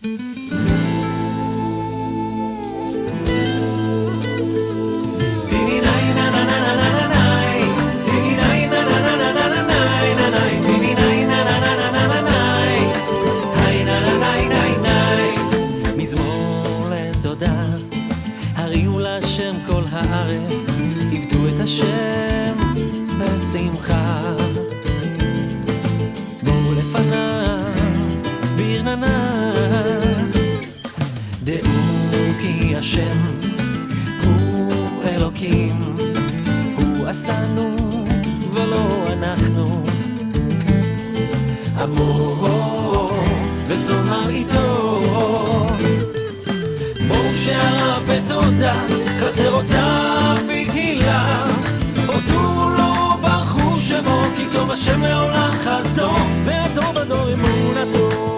מזמור לתודה, הריעו לשם כל הארץ, עבדו את השם בשמחה. בואו לפניו ברננה, דעו כי השם הוא אלוקים, הוא עשנו ולא אנחנו, עמו וצאן מרעיתו. בואו שעריו בתודה, חצרותיו בתהילה, הודו לו ברכו שמו, כי טוב השם לעולם חסדו, והדור בדור אמונתו.